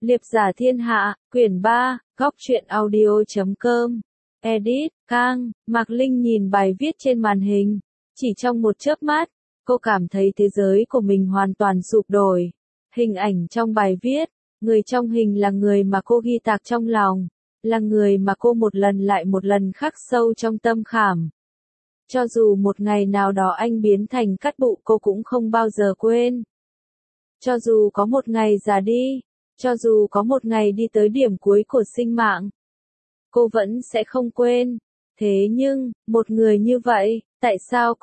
Liệp giả thiên hạ, quyển 3, góc truyện audio.com. Edit, Cang, Mạc Linh nhìn bài viết trên màn hình. Chỉ trong một chớp mắt, cô cảm thấy thế giới của mình hoàn toàn sụp đổi. Hình ảnh trong bài viết, người trong hình là người mà cô ghi tạc trong lòng, là người mà cô một lần lại một lần khắc sâu trong tâm khảm. Cho dù một ngày nào đó anh biến thành cát bụi cô cũng không bao giờ quên. Cho dù có một ngày già đi, cho dù có một ngày đi tới điểm cuối của sinh mạng, cô vẫn sẽ không quên. Thế nhưng, một người như vậy, tại sao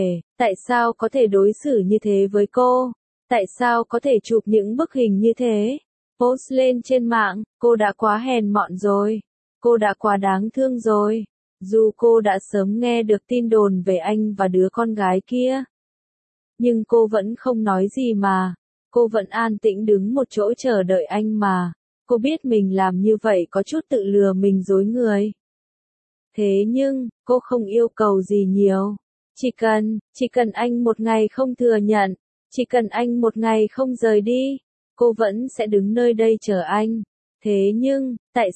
có thể đối xử như thế với cô? Tại sao có thể chụp những bức hình như thế? Post lên trên mạng, cô đã quá hèn mọn rồi. Cô đã quá đáng thương rồi. Dù cô đã sớm nghe được tin đồn về anh và đứa con gái kia, nhưng cô vẫn không nói gì mà. Cô vẫn an tĩnh đứng một chỗ chờ đợi anh mà. Cô biết mình làm như vậy có chút tự lừa mình dối người. Thế nhưng, cô không yêu cầu gì nhiều. Chỉ cần anh một ngày không thừa nhận, chỉ cần anh một ngày không rời đi, cô vẫn sẽ đứng nơi đây chờ anh. Thế nhưng,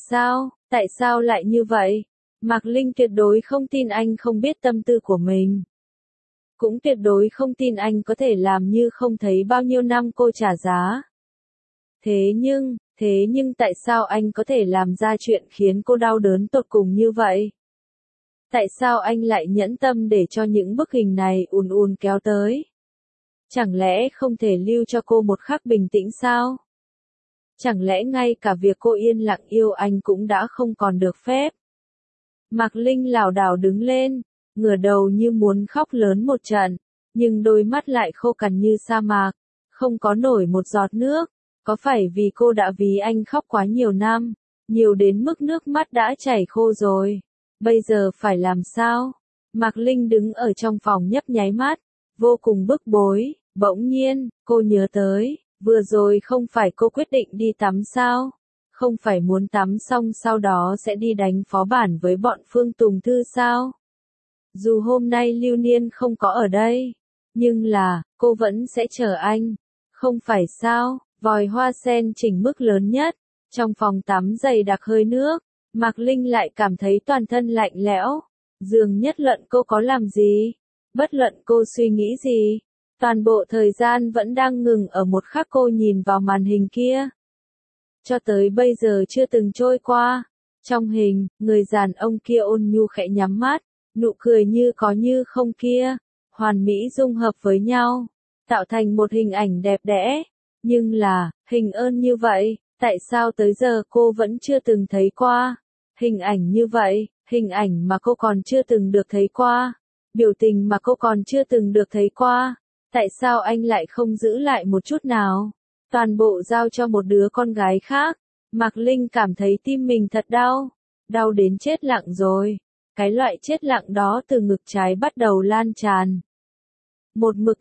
tại sao lại như vậy? Mạc Linh tuyệt đối không tin anh không biết tâm tư của mình. Cũng tuyệt đối không tin anh có thể làm như không thấy bao nhiêu năm cô trả giá. Thế nhưng tại sao anh có thể làm ra chuyện khiến cô đau đớn tột cùng như vậy? Tại sao anh lại nhẫn tâm để cho những bức hình này ùn ùn kéo tới? Chẳng lẽ không thể lưu cho cô một khắc bình tĩnh sao? Chẳng lẽ ngay cả việc cô yên lặng yêu anh cũng đã không còn được phép? Mạc Linh lảo đảo đứng lên, ngửa đầu như muốn khóc lớn một trận, nhưng đôi mắt lại khô cằn như sa mạc, không có nổi một giọt nước. Có phải vì cô đã vì anh khóc quá nhiều năm, nhiều đến mức nước mắt đã chảy khô rồi? Bây giờ phải làm sao? Mạc Linh đứng ở trong phòng nhấp nháy mắt, vô cùng bức bối. Bỗng nhiên, cô nhớ tới, vừa rồi không phải cô quyết định đi tắm sao? Không phải muốn tắm xong sau đó sẽ đi đánh phó bản với bọn Phương Tùng Thư sao? Dù hôm nay Lưu Niên không có ở đây, nhưng là, cô vẫn sẽ chờ anh. Không phải sao? Vòi hoa sen chỉnh mức lớn nhất, trong phòng tắm dày đặc hơi nước, Mạc Linh lại cảm thấy toàn thân lạnh lẽo. Dường nhất luận cô có làm gì, bất luận cô suy nghĩ gì, toàn bộ thời gian vẫn đang ngừng ở một khắc cô nhìn vào màn hình kia. Cho tới bây giờ chưa từng trôi qua. Trong hình, người đàn ông kia ôn nhu khẽ nhắm mắt, nụ cười như có như không kia, hoàn mỹ dung hợp với nhau, tạo thành một hình ảnh đẹp đẽ. Nhưng là, hình ơn như vậy, tại sao tới giờ cô vẫn chưa từng thấy qua? Hình ảnh như vậy, hình ảnh mà cô còn chưa từng được thấy qua, biểu tình mà cô còn chưa từng được thấy qua. Tại sao anh lại không giữ lại một chút nào? Toàn bộ giao cho một đứa con gái khác. Mạc Linh cảm thấy tim mình thật đau, đau đến chết lặng rồi. Cái loại chết lặng đó từ ngực trái bắt đầu lan tràn. Một mực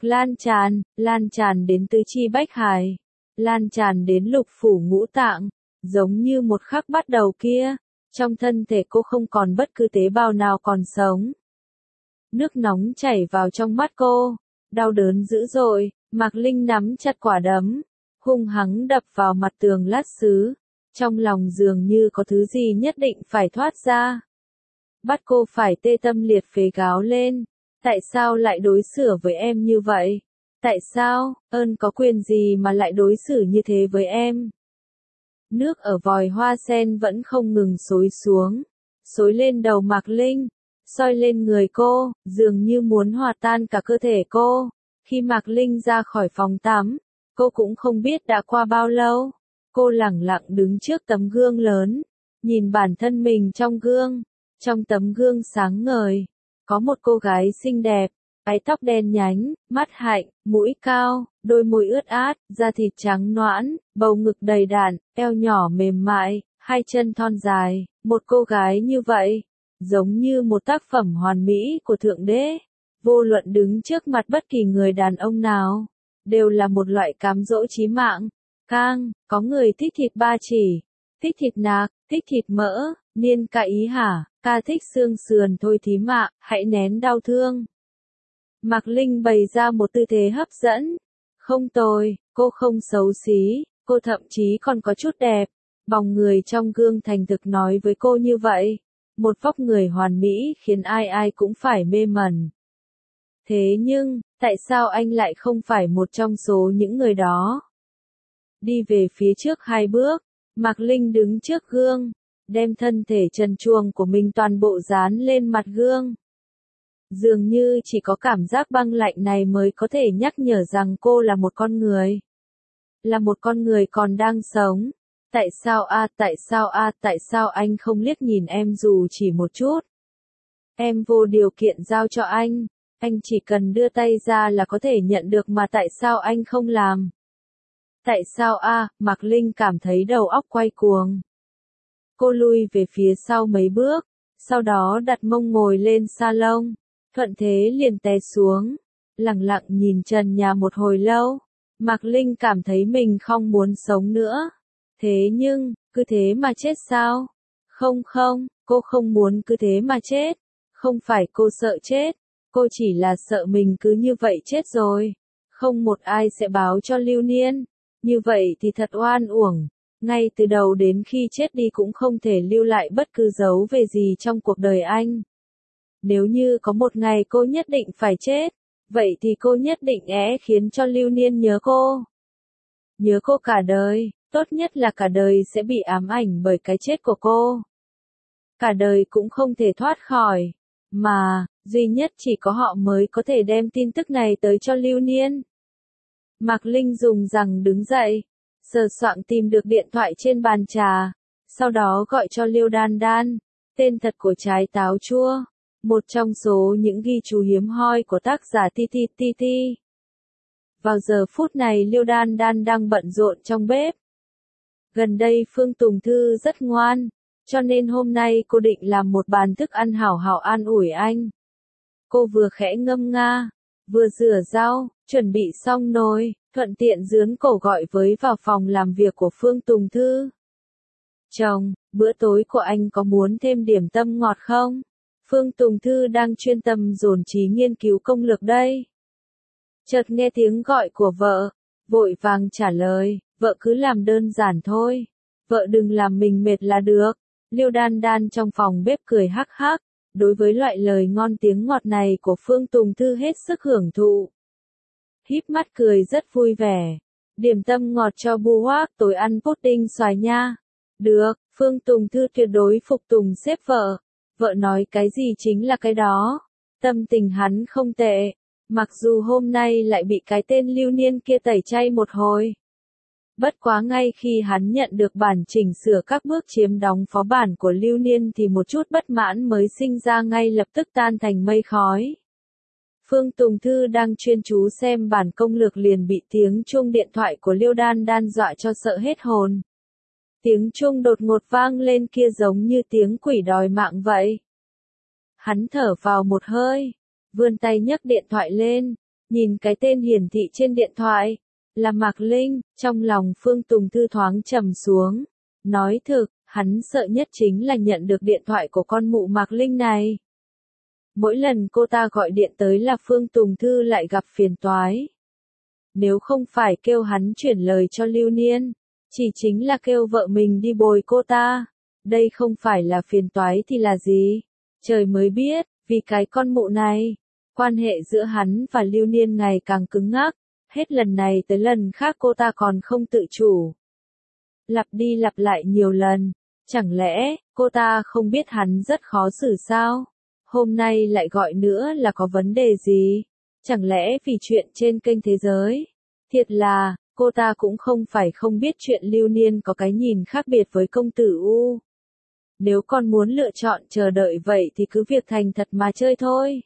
lan tràn đến tứ chi bách hải, lan tràn đến lục phủ ngũ tạng, giống như một khắc bắt đầu kia, trong thân thể cô không còn bất cứ tế bào nào còn sống. Nước nóng chảy vào trong mắt cô, đau đớn dữ dội, Mạc Linh nắm chặt quả đấm, hung hăng đập vào mặt tường lát sứ, trong lòng dường như có thứ gì nhất định phải thoát ra. Bắt cô phải tê tâm liệt phế gào lên. Tại sao lại đối xử với em như vậy? Tại sao, ơn có quyền gì mà lại đối xử như thế với em? Nước ở vòi hoa sen vẫn không ngừng xối xuống, xối lên đầu Mạc Linh, soi lên người cô, dường như muốn hòa tan cả cơ thể cô. Khi Mạc Linh ra khỏi phòng tắm, cô cũng không biết đã qua bao lâu. Cô lẳng lặng đứng trước tấm gương lớn, nhìn bản thân mình trong gương. Trong tấm gương sáng ngời, có một cô gái xinh đẹp, mái tóc đen nhánh, mắt hạnh, mũi cao, đôi môi ướt át, da thịt trắng nõn, bầu ngực đầy đặn, eo nhỏ mềm mại, hai chân thon dài. Một cô gái như vậy, giống như một tác phẩm hoàn mỹ của Thượng Đế. Vô luận đứng trước mặt bất kỳ người đàn ông nào, đều là một loại cám dỗ chí mạng. Cang, có người thích thịt ba chỉ, thích thịt nạc, thích thịt mỡ, Niên ca ý hả? Ca thích xương sườn thôi thím ạ, hãy nén đau thương. Mạc Linh bày ra một tư thế hấp dẫn. Không tồi, cô không xấu xí, Cô thậm chí còn có chút đẹp. Bóng người trong gương thành thực nói với cô như vậy. Một vóc người hoàn mỹ khiến ai ai cũng phải mê mẩn. Thế nhưng, tại sao anh lại không phải một trong số những người đó? Đi về phía trước 2 bước, Mạc Linh đứng trước gương, đem thân thể trần truồng của mình toàn bộ dán lên mặt gương. Dường như chỉ có cảm giác băng lạnh này mới có thể nhắc nhở rằng cô là một con người. Là một con người còn đang sống. Tại sao anh không liếc nhìn em dù chỉ một chút? Em vô điều kiện giao cho anh chỉ cần đưa tay ra là có thể nhận được mà tại sao anh không làm? Tại sao Mạc Linh cảm thấy đầu óc quay cuồng. Cô lui về phía sau mấy bước, sau đó đặt mông ngồi lên salon, thuận thế liền té xuống, lặng lặng nhìn trần nhà một hồi lâu. Mạc Linh cảm thấy mình không muốn sống nữa. Thế nhưng, cứ thế mà chết sao? Không, cô không muốn cứ thế mà chết. Không phải cô sợ chết, cô chỉ là sợ mình cứ như vậy chết rồi. Không một ai sẽ báo cho Lưu Niên. Như vậy thì thật oan uổng. Ngay từ đầu đến khi chết đi cũng không thể lưu lại bất cứ dấu về gì trong cuộc đời anh. Nếu như có một ngày cô nhất định phải chết, vậy thì cô nhất định khiến cho Lưu Niên nhớ cô. Nhớ cô cả đời, tốt nhất là cả đời sẽ bị ám ảnh bởi cái chết của cô. Cả đời cũng không thể thoát khỏi, mà, duy nhất chỉ có họ mới có thể đem tin tức này tới cho Lưu Niên. Mạc Linh dùng rằng đứng dậy, sờ soạng tìm được điện thoại trên bàn trà, sau đó gọi cho Liêu Đan Đan, tên thật của trái táo chua, một trong số những ghi chú hiếm hoi của tác giả TTTT. Vào giờ phút này Liêu Đan Đan đang bận rộn trong bếp. Gần đây Phương Tùng Thư rất ngoan, cho nên hôm nay cô định làm một bàn thức ăn hảo hảo an ủi anh. Cô vừa khẽ ngâm nga, vừa rửa rau, chuẩn bị xong nồi, thuận tiện dướn cổ gọi với vào phòng làm việc của Phương Tùng Thư. Chồng, bữa tối của anh có muốn thêm điểm tâm ngọt không? Phương Tùng Thư đang chuyên tâm dồn trí nghiên cứu công lược đây. Chợt nghe tiếng gọi của vợ, vội vàng trả lời, vợ cứ làm đơn giản thôi. Vợ đừng làm mình mệt là được. Liêu Đan Đan trong phòng bếp cười hắc hắc, đối với loại lời ngon tiếng ngọt này của Phương Tùng Thư hết sức hưởng thụ. Híp mắt cười rất vui vẻ. Điểm tâm ngọt cho Bu Hoác tối ăn pudding xoài nha. Được, Phương Tùng Thư tuyệt đối phục tùng sếp vợ. Vợ nói cái gì chính là cái đó. Tâm tình hắn không tệ. Mặc dù hôm nay lại bị cái tên Lưu Niên kia tẩy chay một hồi. Bất quá ngay khi hắn nhận được bản chỉnh sửa các bước chiếm đóng phó bản của Lưu Niên thì một chút bất mãn mới sinh ra ngay lập tức tan thành mây khói. Phương Tùng Thư đang chuyên chú xem bản công lược liền bị tiếng chuông điện thoại của Liêu Đan Đan dọa cho sợ hết hồn. Tiếng chuông đột ngột vang lên kia giống như tiếng quỷ đòi mạng vậy. Hắn thở vào một hơi, vươn tay nhấc điện thoại lên, nhìn cái tên hiển thị trên điện thoại, là Mạc Linh, trong lòng Phương Tùng Thư thoáng trầm xuống. Nói thực, hắn sợ nhất chính là nhận được điện thoại của con mụ Mạc Linh này. Mỗi lần cô ta gọi điện tới là Phương Tùng Thư lại gặp phiền toái. Nếu không phải kêu hắn chuyển lời cho Lưu Niên, chỉ chính là kêu vợ mình đi bồi cô ta. Đây không phải là phiền toái thì là gì? Trời mới biết, vì cái con mụ này, quan hệ giữa hắn và Lưu Niên ngày càng cứng ngắc. Hết lần này tới lần khác cô ta còn không tự chủ. Lặp đi lặp lại nhiều lần, chẳng lẽ cô ta không biết hắn rất khó xử sao? Hôm nay lại gọi nữa là có vấn đề gì? Chẳng lẽ vì chuyện trên kênh thế giới? Thiệt là, cô ta cũng không phải không biết chuyện Lưu Niên có cái nhìn khác biệt với công tử U. Nếu con muốn lựa chọn chờ đợi vậy thì cứ việc thành thật mà chơi thôi.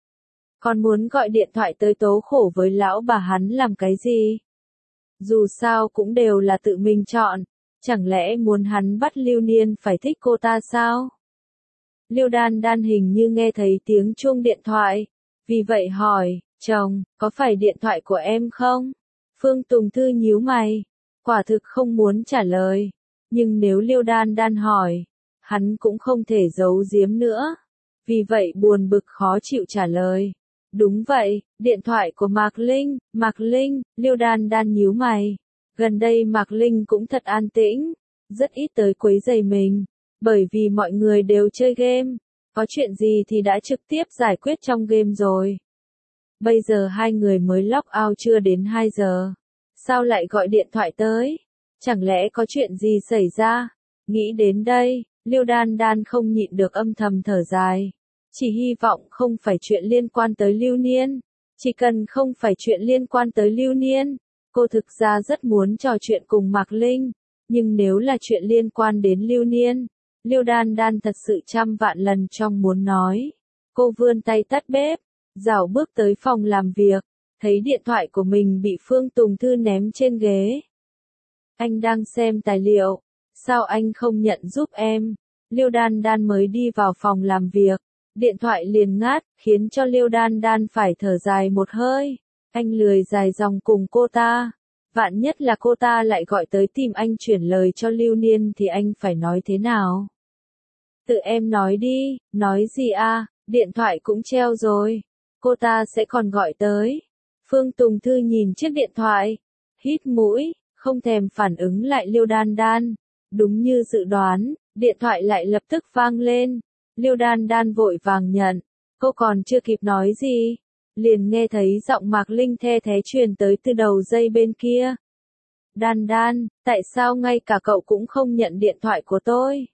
Con muốn gọi điện thoại tới tố khổ với lão bà hắn làm cái gì? Dù sao cũng đều là tự mình chọn, chẳng lẽ muốn hắn bắt Lưu Niên phải thích cô ta sao? Liêu Đan Đan hình như nghe thấy tiếng chuông điện thoại, vì vậy hỏi, chồng, có phải điện thoại của em không? Phương Tùng Thư nhíu mày, quả thực không muốn trả lời, nhưng nếu Liêu Đan Đan hỏi, hắn cũng không thể giấu giếm nữa, vì vậy buồn bực khó chịu trả lời. Đúng vậy, điện thoại của Mạc Linh, Liêu Đan Đan nhíu mày. Gần đây Mạc Linh cũng thật an tĩnh, rất ít tới quấy rầy mình, bởi vì mọi người đều chơi game, có chuyện gì thì đã trực tiếp giải quyết trong game rồi. Bây giờ hai người mới log out chưa đến 2 giờ. Sao lại gọi điện thoại tới? Chẳng lẽ có chuyện gì xảy ra? Nghĩ đến đây, Liêu Đan Đan không nhịn được âm thầm thở dài. Chỉ hy vọng không phải chuyện liên quan tới Lưu Niên. Chỉ cần không phải chuyện liên quan tới Lưu Niên, cô thực ra rất muốn trò chuyện cùng Mạc Linh. Nhưng nếu là chuyện liên quan đến Lưu Niên, Liêu Đan Đan thật sự trăm vạn lần trong muốn nói. Cô vươn tay tắt bếp, rảo bước tới phòng làm việc, thấy điện thoại của mình bị Phương Tùng Thư ném trên ghế. Anh đang xem tài liệu, sao anh không nhận giúp em? Liêu Đan Đan mới đi vào phòng làm việc, điện thoại liền ngắt, khiến cho Liêu Đan Đan phải thở dài một hơi. Anh lười dài dòng cùng cô ta. Vạn nhất là cô ta lại gọi tới tìm anh chuyển lời cho Lưu Niên thì anh phải nói thế nào? Tự em nói đi, nói gì à, điện thoại cũng treo rồi. Cô ta sẽ còn gọi tới. Phương Tùng Thư nhìn chiếc điện thoại, hít mũi, không thèm phản ứng lại Liêu Đan Đan. Đúng như dự đoán, điện thoại lại lập tức vang lên. Liêu Đan Đan vội vàng nhận, cô còn chưa kịp nói gì, liền nghe thấy giọng Mạc Linh the thé truyền tới từ đầu dây bên kia. Đan Đan, tại sao ngay cả cậu cũng không nhận điện thoại của tôi?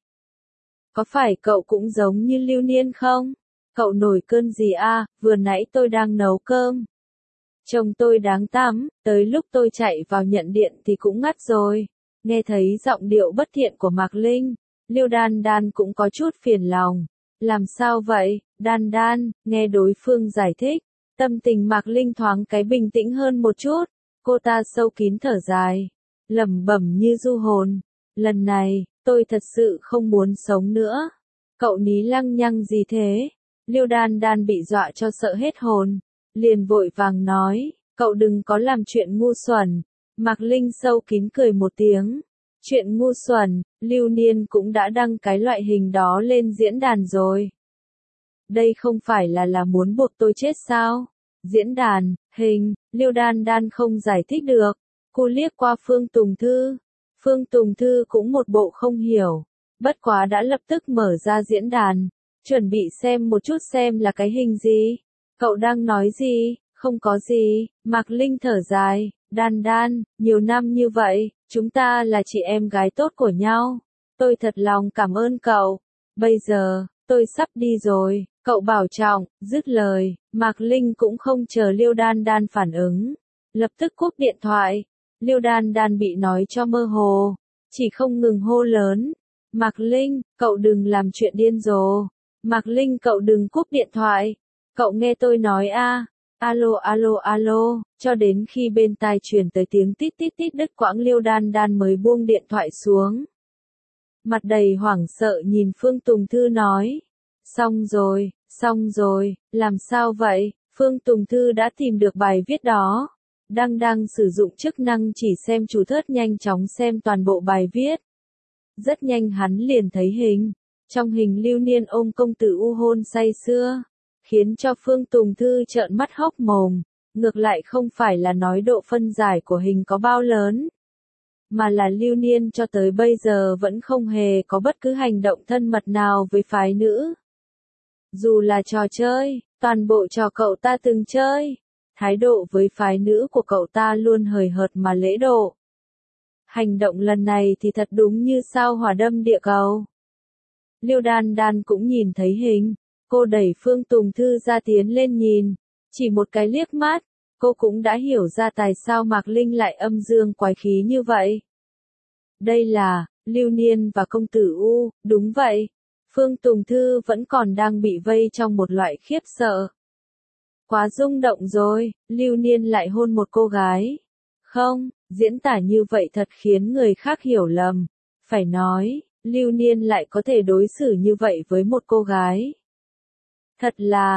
Có phải cậu cũng giống như Lưu Niên không? Cậu nổi cơn gì à, vừa nãy tôi đang nấu cơm. Chồng tôi đáng tắm, tới lúc tôi chạy vào nhận điện thì cũng ngắt rồi. Nghe thấy giọng điệu bất thiện của Mạc Linh, Liêu Đan Đan cũng có chút phiền lòng. Làm sao vậy, Đan Đan, nghe đối phương giải thích, tâm tình Mạc Linh thoáng cái bình tĩnh hơn một chút. Cô ta sâu kín thở dài, lẩm bẩm như du hồn. Lần này, tôi thật sự không muốn sống nữa. Cậu ní lăng nhăng gì thế? Liêu Đan Đan bị dọa cho sợ hết hồn, liền vội vàng nói, cậu đừng có làm chuyện ngu xuẩn. Mạc Linh sâu kín cười một tiếng. Chuyện ngu xuẩn, Lưu Niên cũng đã đăng cái loại hình đó lên diễn đàn rồi. Đây không phải là muốn buộc tôi chết sao? Diễn đàn, hình, Liêu Đan Đan không giải thích được. Cô liếc qua Phương Tùng Thư. Phương Tùng Thư cũng một bộ không hiểu. Bất quá đã lập tức mở ra diễn đàn. Chuẩn bị xem một chút xem là cái hình gì. Cậu đang nói gì? Không có gì. Mạc Linh thở dài. Đan Đan, nhiều năm như vậy, chúng ta là chị em gái tốt của nhau. Tôi thật lòng cảm ơn cậu. Bây giờ, tôi sắp đi rồi. Cậu bảo trọng. Dứt lời, Mạc Linh cũng không chờ Liêu Đan Đan phản ứng. Lập tức cúp điện thoại. Liêu Đan Đan bị nói cho mơ hồ. Chỉ không ngừng hô lớn. Mạc Linh, cậu đừng làm chuyện điên rồ. Mạc Linh, cậu đừng cúp điện thoại. Cậu nghe tôi nói a. Alo alo alo, cho đến khi bên tai truyền tới tiếng tít tít tít đứt quãng Liêu Đan Đan mới buông điện thoại xuống. Mặt đầy hoảng sợ nhìn Phương Tùng Thư nói. Xong rồi, làm sao vậy? Phương Tùng Thư đã tìm được bài viết đó. Đang sử dụng chức năng chỉ xem chủ thớt nhanh chóng xem toàn bộ bài viết. Rất nhanh hắn liền thấy hình. Trong hình Lưu Niên ôm công tử u hôn say sưa. Khiến cho Phương Tùng Thư trợn mắt hốc mồm. Ngược lại không phải là nói độ phân giải của hình có bao lớn. Mà là Lưu Niên cho tới bây giờ vẫn không hề có bất cứ hành động thân mật nào với phái nữ. Dù là trò chơi, toàn bộ trò cậu ta từng chơi. Thái độ với phái nữ của cậu ta luôn hời hợt mà lễ độ. Hành động lần này thì thật đúng như sao hỏa đâm địa cầu. Liêu Đan Đan cũng nhìn thấy hình. Cô đẩy Phương Tùng Thư ra tiến lên nhìn. Chỉ một cái liếc mắt, cô cũng đã hiểu ra tại sao Mạc Linh lại âm dương quái khí như vậy. Đây là, Lưu Niên và công tử U, đúng vậy. Phương Tùng Thư vẫn còn đang bị vây trong một loại khiếp sợ. Quá rung động rồi, Lưu Niên lại hôn một cô gái. Không, diễn tả như vậy thật khiến người khác hiểu lầm. Phải nói, Lưu Niên lại có thể đối xử như vậy với một cô gái. Thật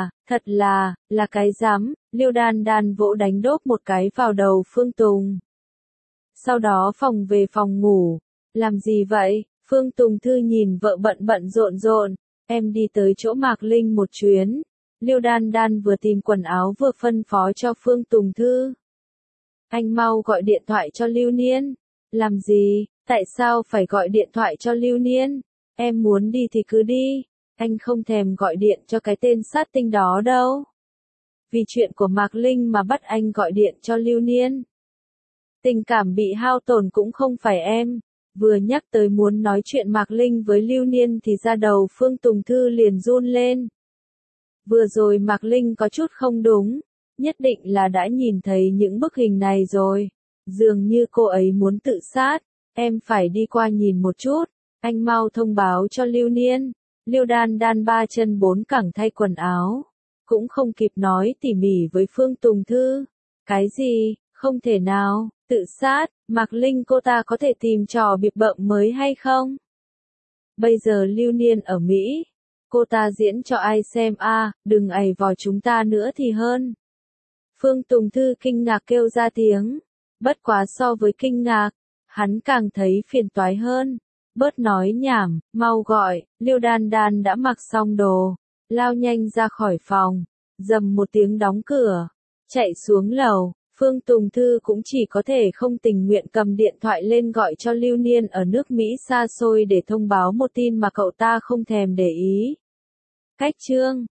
là cái dám, Liêu Đan Đan vỗ đánh đốp một cái vào đầu Phương Tùng. Sau đó phòng về phòng ngủ. Làm gì vậy? Phương Tùng Thư nhìn vợ bận rộn, em đi tới chỗ Mạc Linh một chuyến. Liêu Đan Đan vừa tìm quần áo vừa phân phó cho Phương Tùng Thư. Anh mau gọi điện thoại cho Lưu Niên. Làm gì? Tại sao phải gọi điện thoại cho Lưu Niên? Em muốn đi thì cứ đi. Anh không thèm gọi điện cho cái tên sát tinh đó đâu. Vì chuyện của Mạc Linh mà bắt anh gọi điện cho Lưu Niên. Tình cảm bị hao tổn cũng không phải em. Vừa nhắc tới muốn nói chuyện Mạc Linh với Lưu Niên thì da đầu Phương Tùng Thư liền run lên. Vừa rồi Mạc Linh có chút không đúng. Nhất định là đã nhìn thấy những bức hình này rồi. Dường như cô ấy muốn tự sát. Em phải đi qua nhìn một chút. Anh mau thông báo cho Lưu Niên. Lưu Đan Đan ba chân bốn cẳng thay quần áo. Cũng không kịp nói tỉ mỉ với Phương Tùng Thư. Cái gì? Không thể nào. Tự sát. Mạc Linh cô ta có thể tìm trò bịp bợm mới hay không? Bây giờ Lưu Niên ở Mỹ. Cô ta diễn cho ai xem a, đừng ày vò chúng ta nữa thì hơn. Phương Tùng Thư kinh ngạc kêu ra tiếng. Bất quá so với kinh ngạc, hắn càng thấy phiền toái hơn. Bớt nói nhảm, mau gọi. Lưu Đan Đan đã mặc xong đồ, lao nhanh ra khỏi phòng, dầm một tiếng đóng cửa, chạy xuống lầu. Phương Tùng Thư cũng chỉ có thể không tình nguyện cầm điện thoại lên gọi cho Lưu Niên ở nước Mỹ xa xôi để thông báo một tin mà cậu ta không thèm để ý. Cách chương